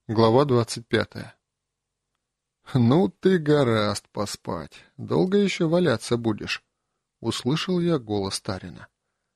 Глава 25. «Ну ты гораст поспать. Долго еще валяться будешь?» — услышал я голос Тарина.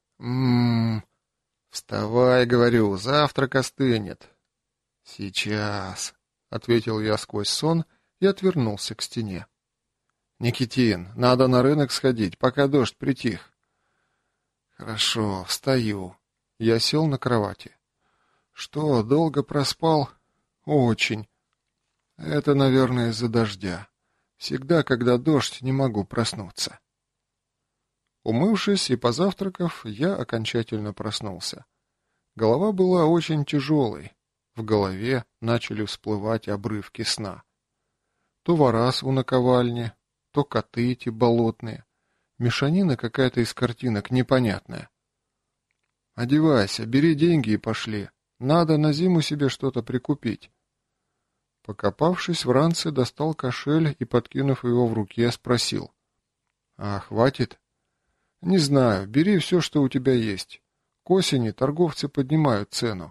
Вставай, говорю, завтрак остынет». «Сейчас», — ответил я сквозь сон и отвернулся к стене. «Никитин, надо на рынок сходить, пока дождь притих». «Хорошо, встаю». Я сел на кровати. «Что, долго проспал?» «Очень. Это, наверное, из-за дождя. Всегда, когда дождь, не могу проснуться». Умывшись и позавтракав, я окончательно проснулся. Голова была очень тяжелой. В голове начали всплывать обрывки сна. То ворас у наковальни, то коты эти болотные. Мешанина какая-то из картинок непонятная. «Одевайся, бери деньги и пошли. Надо на зиму себе что-то прикупить». Покопавшись в ранце, достал кошель и, подкинув его в руке, спросил. «А хватит?» «Не знаю, бери все, что у тебя есть. К осени торговцы поднимают цену».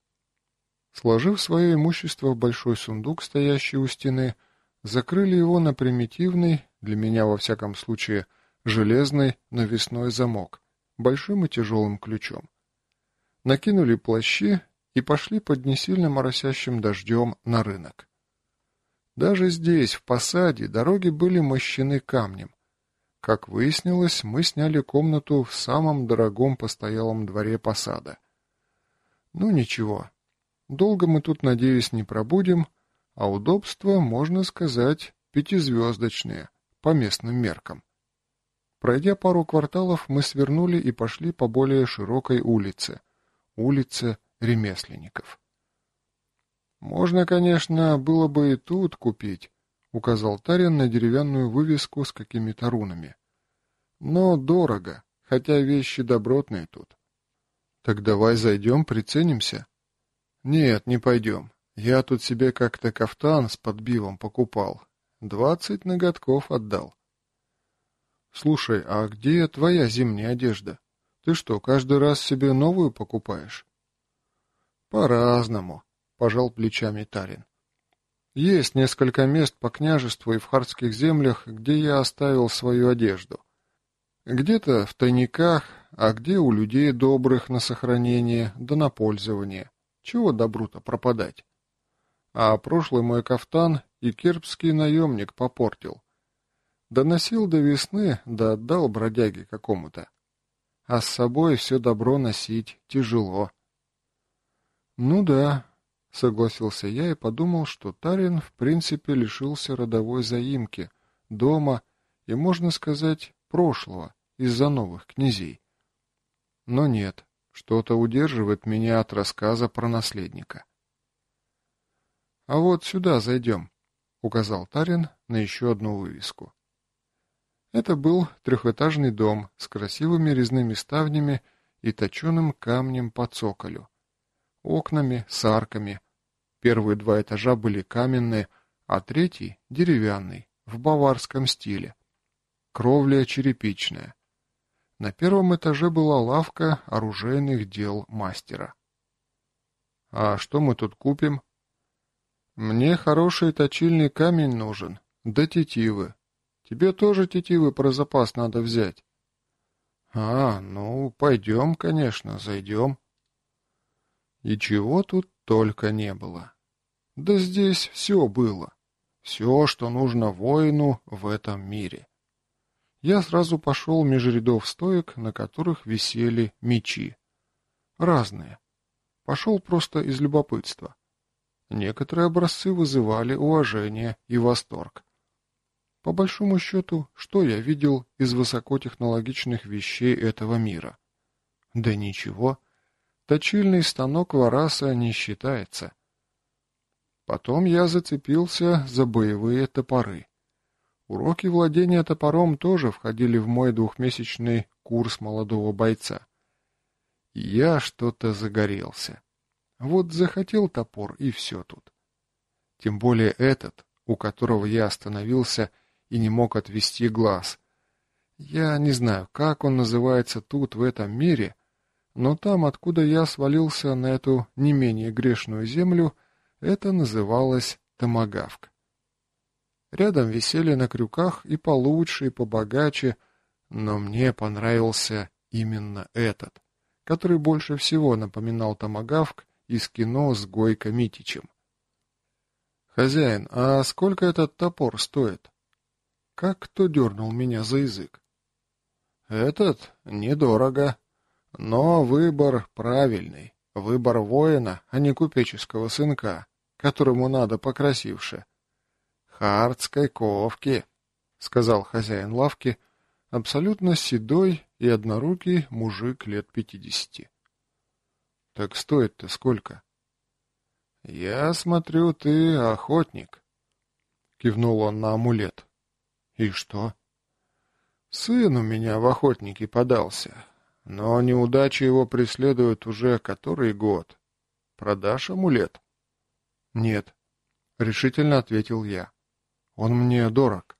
Сложив свое имущество в большой сундук, стоящий у стены, закрыли его на примитивный, для меня во всяком случае, железный навесной замок, большим и тяжелым ключом. Накинули плащи и пошли под несильно моросящим дождем на рынок. Даже здесь, в посаде, дороги были мощены камнем. Как выяснилось, мы сняли комнату в самом дорогом постоялом дворе посада. Ну ничего, долго мы тут, надеюсь, не пробудем, а удобства, можно сказать, пятизвездочные, по местным меркам. Пройдя пару кварталов, мы свернули и пошли по более широкой улице ремесленников. «Можно, конечно, было бы и тут купить», — указал Тарин на деревянную вывеску с какими-то рунами. «Но дорого, хотя вещи добротные тут». «Так давай зайдем, приценимся». «Нет, не пойдем. Я тут себе как-то кафтан с подбивом покупал. 20 ноготков отдал». «Слушай, а где твоя зимняя одежда? Ты что, каждый раз себе новую покупаешь?» «По-разному», — пожал плечами Тарин. «Есть несколько мест по княжеству и в хартских землях, где я оставил свою одежду. Где-то в тайниках, а где у людей добрых на сохранение да на пользование. Чего добру-то пропадать? А прошлый мой кафтан и кербский наемник попортил. Доносил до весны, да отдал бродяге какому-то. А с собой все добро носить тяжело». «Ну да», — согласился я и подумал, что Тарин в принципе лишился родовой заимки, дома и, можно сказать, прошлого из-за новых князей. Но нет, что-то удерживает меня от рассказа про наследника. «А вот сюда зайдем», — указал Тарин на еще одну вывеску. Это был трехэтажный дом с красивыми резными ставнями и точеным камнем по цоколю, окнами с арками. Первые 2 этажа были каменные, а третий — деревянный, в баварском стиле. Кровля черепичная. На первом этаже была лавка оружейных дел мастера. «А что мы тут купим?» «Мне хороший точильный камень нужен, да тетивы. Тебе тоже тетивы про запас надо взять». Ну, пойдем, конечно, зайдем». И чего тут только не было. Да здесь все было. Все, что нужно воину в этом мире. Я сразу пошел меж рядов стоек, на которых висели мечи. Разные. Пошел просто из любопытства. Некоторые образцы вызывали уважение и восторг. По большому счету, что я видел из высокотехнологичных вещей этого мира? Да ничего. Точильный станок Вараса не считается. Потом я зацепился за боевые топоры. Уроки владения топором тоже входили в мой 2-месячный курс молодого бойца. И я что-то загорелся. Вот захотел топор, и все тут. Тем более этот, у которого я остановился и не мог отвести глаз. Я не знаю, как он называется тут, в этом мире, но там, откуда я свалился на эту не менее грешную землю, Это называлось томагавк. Рядом висели на крюках и получше, и побогаче, но мне понравился именно этот, который больше всего напоминал томагавк из кино с Гойко Митичем. «Хозяин, а сколько этот топор стоит?» Как кто дернул меня за язык? «Этот недорого, но выбор правильный. Выбор воина, а не купеческого сынка, которому надо покрасивше. Хартской ковки», — сказал хозяин лавки, абсолютно седой и однорукий мужик лет 50. «Так стоит-то сколько?» «Я смотрю, ты охотник», — кивнул он на амулет. «И что?» «Сын у меня в охотники подался, но неудачи его преследуют уже который год. Продашь амулет?» «Нет», — решительно ответил я. «Он мне дорог».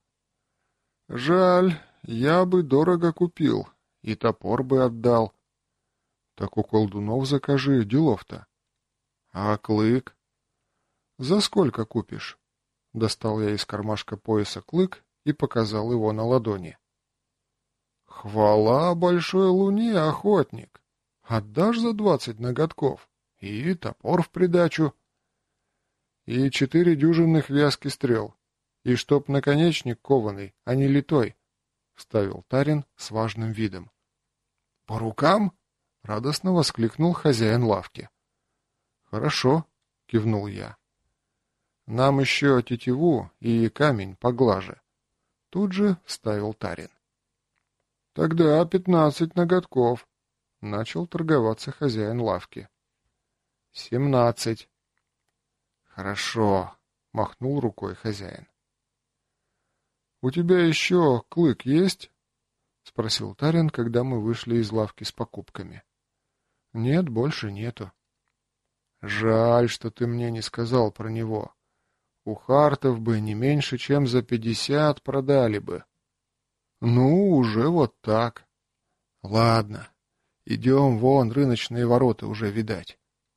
«Жаль, я бы дорого купил, и топор бы отдал». «Так у колдунов закажи, делов-то». «А клык?» «За сколько купишь?» Достал я из кармашка пояса клык и показал его на ладони. «Хвала большой луне, охотник! Отдашь за 20 ноготков? И топор в придачу?» «И 4 дюжинных вязки стрел. И чтоб наконечник кованый, а не литой», — вставил Тарин с важным видом. «По рукам?» — радостно воскликнул хозяин лавки. «Хорошо», — кивнул я. «Нам еще тетиву и камень поглаже», — тут же вставил Тарин. «Тогда 15 ноготков», — начал торговаться хозяин лавки. 17. «Хорошо», — махнул рукой хозяин. «У тебя еще клык есть?» — спросил Тарин, когда мы вышли из лавки с покупками. «Нет, больше нету». «Жаль, что ты мне не сказал про него. У хартов бы не меньше, чем за 50 продали бы». «Ну, уже вот так. Ладно, идем вон, рыночные ворота уже видать».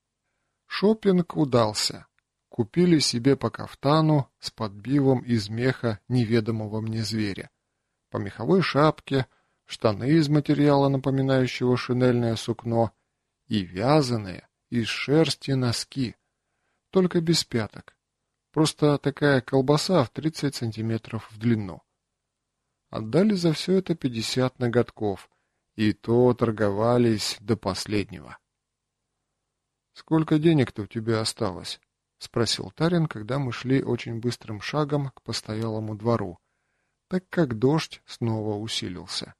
Шопинг удался. Купили себе по кафтану с подбивом из меха неведомого мне зверя, по меховой шапке, штаны из материала, напоминающего шинельное сукно, и вязаные из шерсти носки, только без пяток. Просто такая колбаса в 30 сантиметров в длину. Отдали за все это 50 ноготков, и то торговались до последнего. «Сколько денег-то у тебя осталось?» — спросил Тарин, когда мы шли очень быстрым шагом к постоялому двору, так как дождь снова усилился.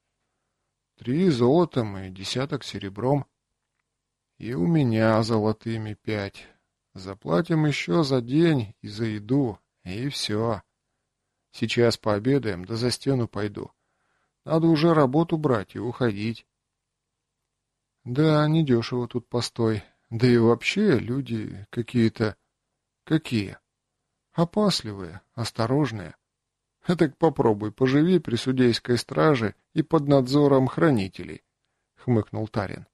3 золотом и 10 серебром. И у меня золотыми 5. Заплатим еще за день и за еду, и все. Сейчас пообедаем, да за стену пойду. Надо уже работу брать и уходить». «Да, недешево тут постой. Да и вообще люди какие-то... Какие? Опасливые, осторожные. Так попробуй, поживи при судейской страже и под надзором хранителей», — хмыкнул Тарин.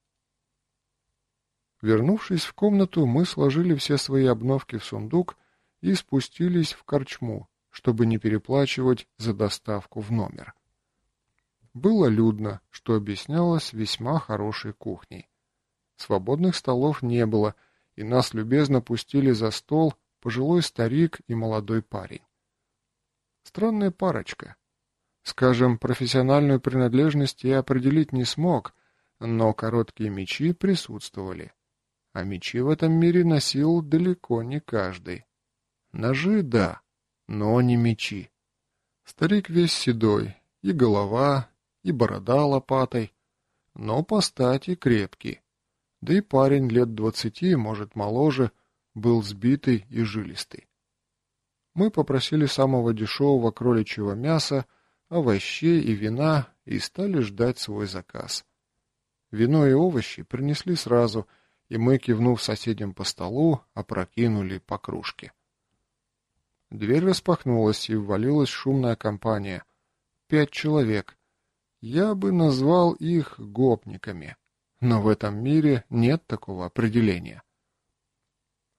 Вернувшись в комнату, мы сложили все свои обновки в сундук и спустились в корчму, чтобы не переплачивать за доставку в номер. Было людно, что объяснялось весьма хорошей кухней. Свободных столов не было, и нас любезно пустили за стол пожилой старик и молодой парень. Странная парочка. Скажем, профессиональную принадлежность я определить не смог, но короткие мечи присутствовали. А мечи в этом мире носил далеко не каждый. Ножи — да, но не мечи. Старик весь седой, и голова, и борода лопатой, но по стати крепкий. Да и парень лет 20, может, моложе, был сбитый и жилистый. Мы попросили самого дешевого кроличьего мяса, овощей и вина и стали ждать свой заказ. Вино и овощи принесли сразу, и мы, кивнув соседям по столу, опрокинули по кружке. Дверь распахнулась, и ввалилась шумная компания. 5 человек. Я бы назвал их гопниками. Но в этом мире нет такого определения.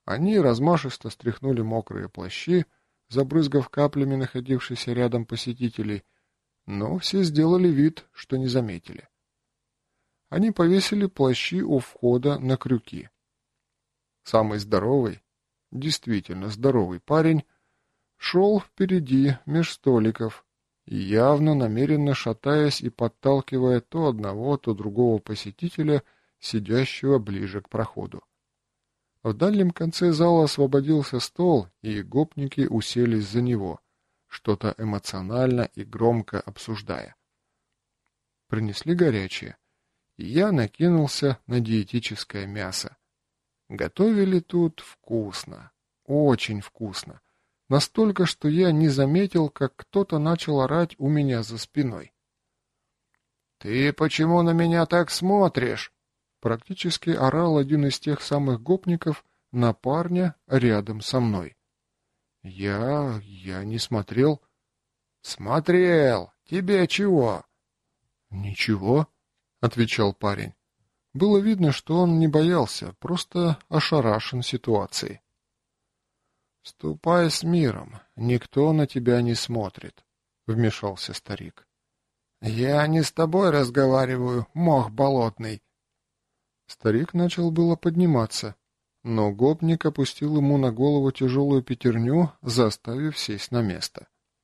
Они размашисто стряхнули мокрые плащи, забрызгав каплями находившихся рядом посетителей, но все сделали вид, что не заметили. Они повесили плащи у входа на крюки. Самый здоровый, действительно здоровый парень, шел впереди меж столиков, и явно намеренно шатаясь и подталкивая то одного, то другого посетителя, сидящего ближе к проходу. В дальнем конце зала освободился стол, и гопники уселись за него, что-то эмоционально и громко обсуждая. Принесли горячее, и я накинулся на диетическое мясо. Готовили тут вкусно, очень вкусно. Настолько, что я не заметил, как кто-то начал орать у меня за спиной. «Ты почему на меня так смотришь?» Практически орал один из тех самых гопников на парня рядом со мной. Я не смотрел. «Смотрел! Тебе чего?» «Ничего», — отвечал парень. Было видно, что он не боялся, просто ошарашен ситуацией. «Ступай с миром, никто на тебя не смотрит», — вмешался старик. «Я не с тобой разговариваю, мох болотный». Старик начал было подниматься, но гопник опустил ему на голову тяжелую пятерню, заставив сесть на место.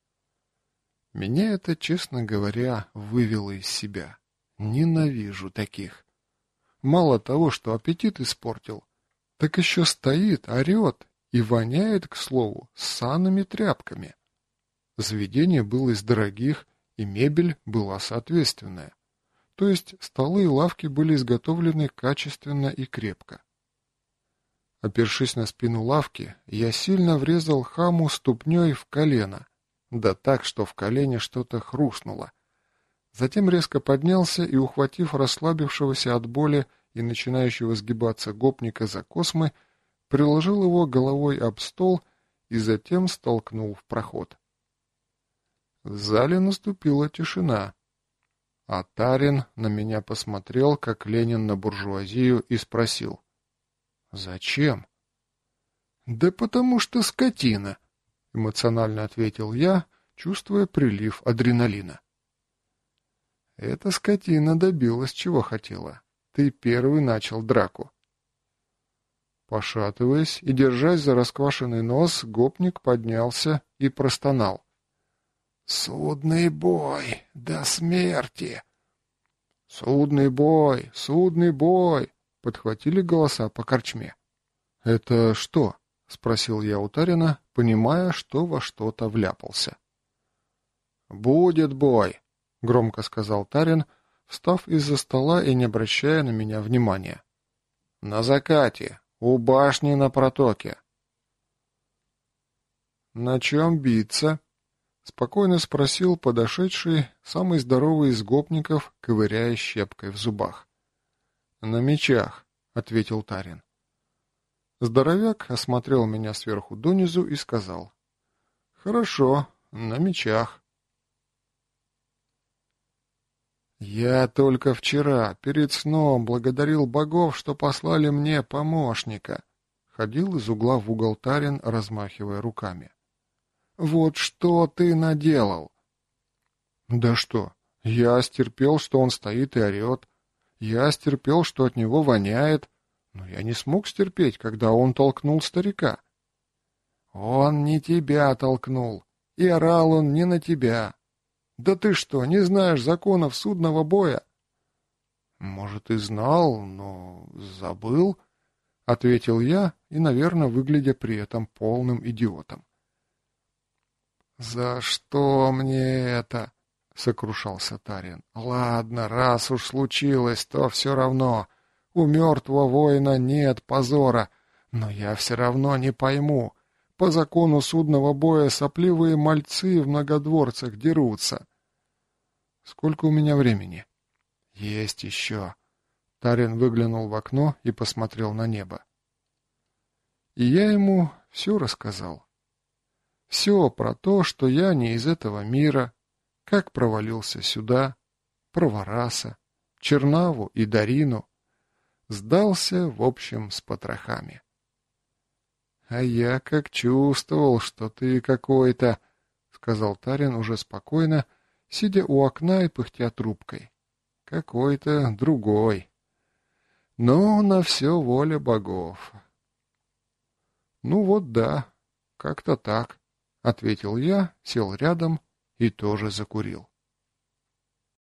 Меня это, честно говоря, вывело из себя. Ненавижу таких. Мало того, что аппетит испортил, так еще стоит, орет и воняет, к слову, ссаными тряпками. Заведение было из дорогих, и мебель была соответственная. То есть столы и лавки были изготовлены качественно и крепко. Опершись на спину лавки, я сильно врезал хаму ступней в колено, да так, что в колене что-то хрустнуло. Затем резко поднялся и, ухватив расслабившегося от боли и начинающего сгибаться гопника за космы, приложил его головой об стол и затем столкнул в проход. В зале наступила тишина. А Тарин на меня посмотрел, как Ленин на буржуазию, и спросил: «Зачем?» «Да потому что скотина», — эмоционально ответил я, чувствуя прилив адреналина. «Эта скотина добилась, чего хотела. Ты первый начал драку». Пошатываясь и держась за расквашенный нос, гопник поднялся и простонал: «Судный бой! До смерти!» «Судный бой! Судный бой!» — подхватили голоса по корчме. «Это что?» — спросил я у Тарина, понимая, что во что-то вляпался. «Будет бой!» — громко сказал Тарин, встав из-за стола и не обращая на меня внимания. «На закате, у башни на протоке». «На чем биться?» — спокойно спросил подошедший, самый здоровый из гопников, ковыряя щепкой в зубах. «На мечах», — ответил Тарин. Здоровяк осмотрел меня сверху донизу и сказал: «Хорошо, на мечах». «Я только вчера, перед сном, благодарил богов, что послали мне помощника», — ходил из угла в угол Тарин, размахивая руками. «Вот что ты наделал!» «Да что? Я стерпел, что он стоит и орет. Я стерпел, что от него воняет. Но я не смог стерпеть, когда он толкнул старика». «Он не тебя толкнул, и орал он не на тебя. Да ты что, не знаешь законов судного боя?» «Может, и знал, но забыл», — ответил я, и, наверное, выглядя при этом полным идиотом. «За что мне это?» — сокрушался Тарин. «Ладно, раз уж случилось, то все равно. У мертвого воина нет позора, но я все равно не пойму. По закону судного боя сопливые мальцы в многодворцах дерутся». «Сколько у меня времени?» «Есть еще». Тарин выглянул в окно и посмотрел на небо. И я ему все рассказал. Все про то, что я не из этого мира, как провалился сюда, про Вараса, Чернаву и Дарину. Сдался, в общем, с потрохами. «А я как чувствовал, что ты какой-то», — сказал Тарин уже спокойно, сидя у окна и пыхтя трубкой. «Какой-то другой. Но на все воля богов». «Ну вот да, как-то так», — ответил я, сел рядом и тоже закурил.